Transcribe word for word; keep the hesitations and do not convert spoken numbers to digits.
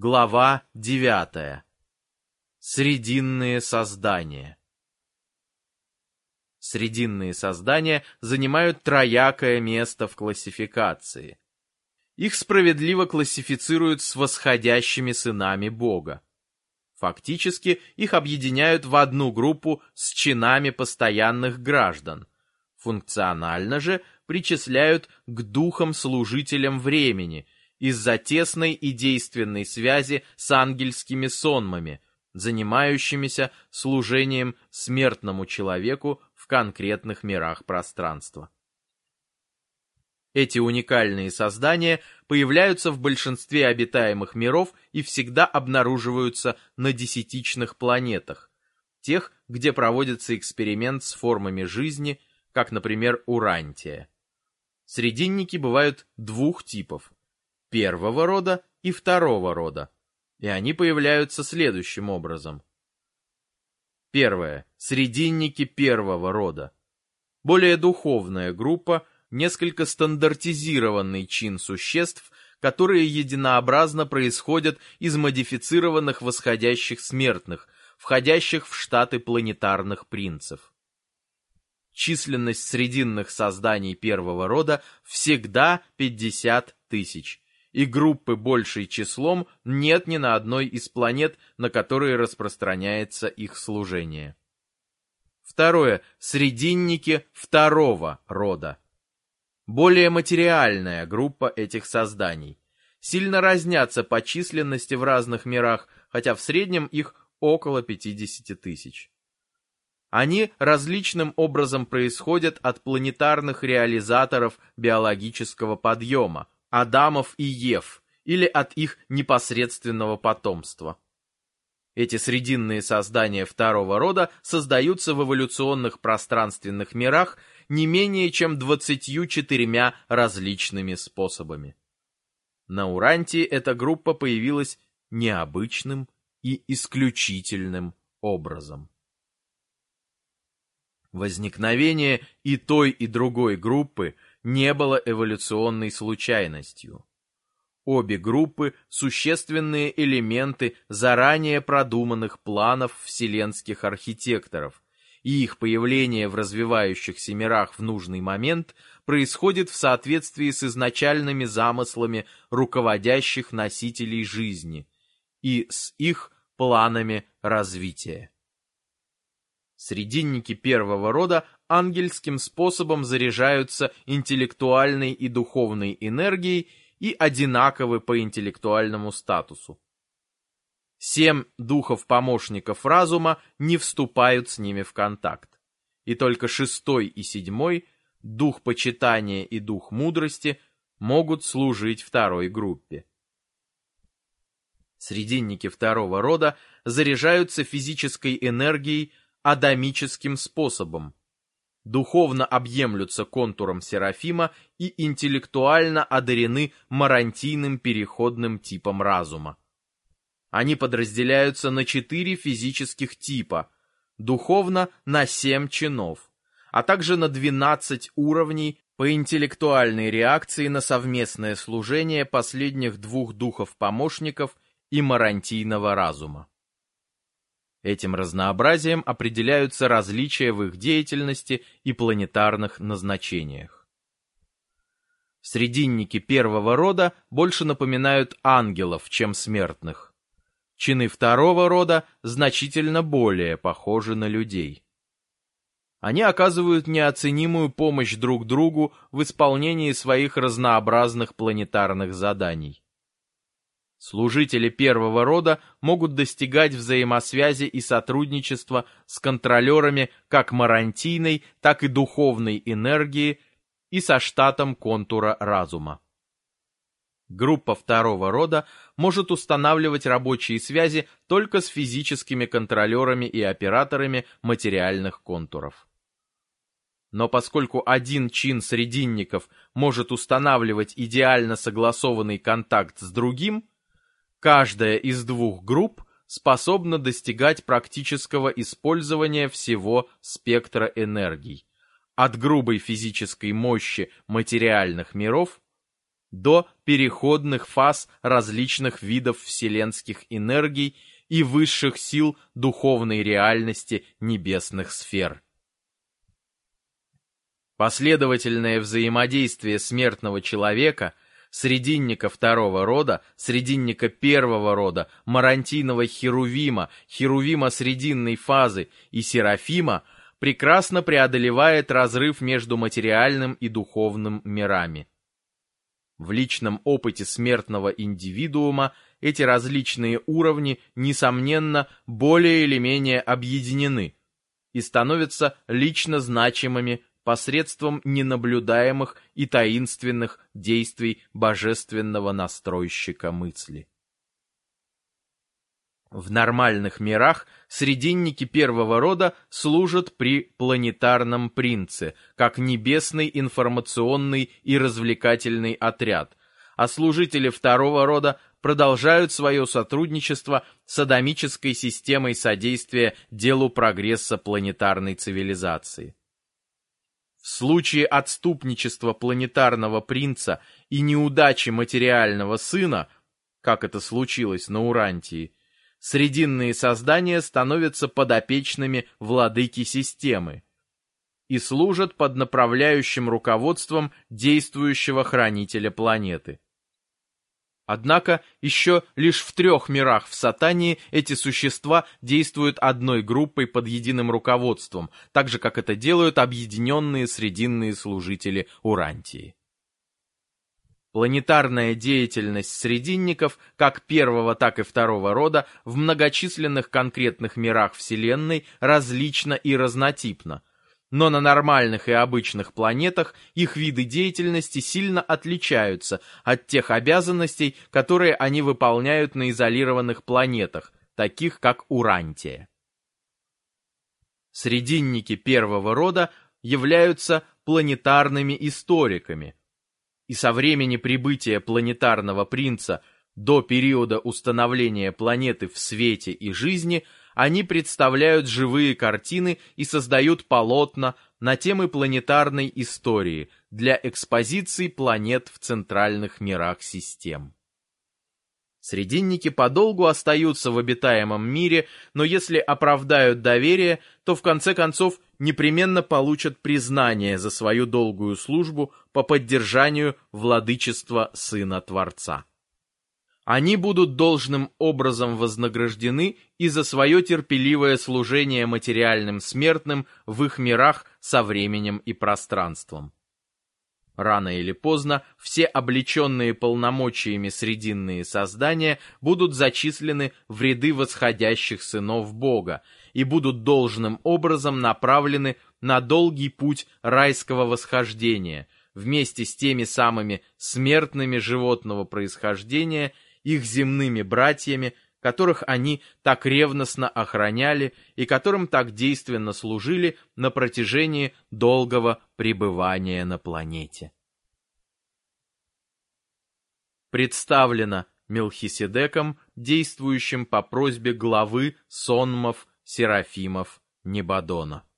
Глава девятая. Срединные создания. Срединные создания занимают троякое место в классификации. Их справедливо классифицируют с восходящими сынами Бога. Фактически их объединяют в одну группу с чинами постоянных граждан. Функционально же причисляют к духам-служителям времени из-за тесной и действенной связи с ангельскими сонмами, занимающимися служением смертному человеку в конкретных мирах пространства. Эти уникальные создания появляются в большинстве обитаемых миров и всегда обнаруживаются на десятичных планетах, тех, где проводится эксперимент с формами жизни, как, например, Урантия. Срединники бывают двух типов – первого рода и второго рода, и они появляются следующим образом. Первое. Срединники первого рода. Более духовная группа, несколько стандартизированный чин существ, которые единообразно происходят из модифицированных восходящих смертных, входящих в штаты планетарных принцев. Численность срединных созданий первого рода всегда пятьдесят тысяч, и группы большей числом нет ни на одной из планет, на которые распространяется их служение. Второе. Срединники второго рода. Более материальная группа этих созданий. Сильно разнятся по численности в разных мирах, хотя в среднем их около пятьдесят тысяч. Они различным образом происходят от планетарных реализаторов биологического подъема, Адамов и Ев, или от их непосредственного потомства. Эти срединные создания второго рода создаются в эволюционных пространственных мирах не менее чем двадцатью четырьмя различными способами. На Урантии эта группа появилась необычным и исключительным образом. Возникновение и той, и другой группы не было эволюционной случайностью. Обе группы – существенные элементы заранее продуманных планов вселенских архитекторов, и их появление в развивающихся мирах в нужный момент происходит в соответствии с изначальными замыслами руководящих носителей жизни и с их планами развития. Срединники первого рода ангельским способом заряжаются интеллектуальной и духовной энергией и одинаковы по интеллектуальному статусу. Семь духов-помощников разума не вступают с ними в контакт, и только шестой и седьмой, дух почитания и дух мудрости, могут служить второй группе. Срединники второго рода заряжаются физической энергией адамическим способом, духовно объемлются контуром Серафима и интеллектуально одарены марантийным переходным типом разума. Они подразделяются на четыре физических типа, духовно на семь чинов, а также на двенадцать уровней по интеллектуальной реакции на совместное служение последних двух духов-помощников и марантийного разума. Этим разнообразием определяются различия в их деятельности и планетарных назначениях. Срединники первого рода больше напоминают ангелов, чем смертных. Чины второго рода значительно более похожи на людей. Они оказывают неоценимую помощь друг другу в исполнении своих разнообразных планетарных заданий. Служители первого рода могут достигать взаимосвязи и сотрудничества с контролерами как марантийной, так и духовной энергии и со штатом контура разума. Группа второго рода может устанавливать рабочие связи только с физическими контролерами и операторами материальных контуров. Но поскольку один чин срединников может устанавливать идеально согласованный контакт с другим, каждая из двух групп способна достигать практического использования всего спектра энергий, от грубой физической мощи материальных миров до переходных фаз различных видов вселенских энергий и высших сил духовной реальности небесных сфер. Последовательное взаимодействие смертного человека, срединника второго рода, срединника первого рода, марантийного херувима, херувима срединной фазы и серафима прекрасно преодолевает разрыв между материальным и духовным мирами. В личном опыте смертного индивидуума эти различные уровни, несомненно, более или менее объединены и становятся лично значимыми посредством ненаблюдаемых и таинственных действий божественного настройщика мысли. В нормальных мирах срединники первого рода служат при планетарном принце, как небесный информационный и развлекательный отряд, а служители второго рода продолжают свое сотрудничество с адамической системой содействия делу прогресса планетарной цивилизации. В случае отступничества планетарного принца и неудачи материального сына, как это случилось на Урантии, срединные создания становятся подопечными владыки системы и служат под направляющим руководством действующего хранителя планеты. Однако еще лишь в трех мирах в Сатании эти существа действуют одной группой под единым руководством, так же, как это делают объединенные срединные служители Урантии. Планетарная деятельность срединников как первого, так и второго рода в многочисленных конкретных мирах Вселенной различна и разнотипна, но на нормальных и обычных планетах их виды деятельности сильно отличаются от тех обязанностей, которые они выполняют на изолированных планетах, таких как Урантия. Срединники первого рода являются планетарными историками, и со времени прибытия планетарного принца до периода установления планеты в свете и жизни они представляют живые картины и создают полотна на темы планетарной истории для экспозиций планет в центральных мирах систем. Срединники подолгу остаются в обитаемом мире, но если оправдают доверие, то в конце концов непременно получат признание за свою долгую службу по поддержанию владычества Сына Творца. Они будут должным образом вознаграждены и за свое терпеливое служение материальным смертным в их мирах со временем и пространством. Рано или поздно все облеченные полномочиями срединные создания будут зачислены в ряды восходящих сынов Бога и будут должным образом направлены на долгий путь райского восхождения вместе с теми самыми смертными животного происхождения, их земными братьями, которых они так ревностно охраняли и которым так действенно служили на протяжении долгого пребывания на планете. Представлено Мелхиседеком, действующим по просьбе главы сонмов Серафимов Небадона.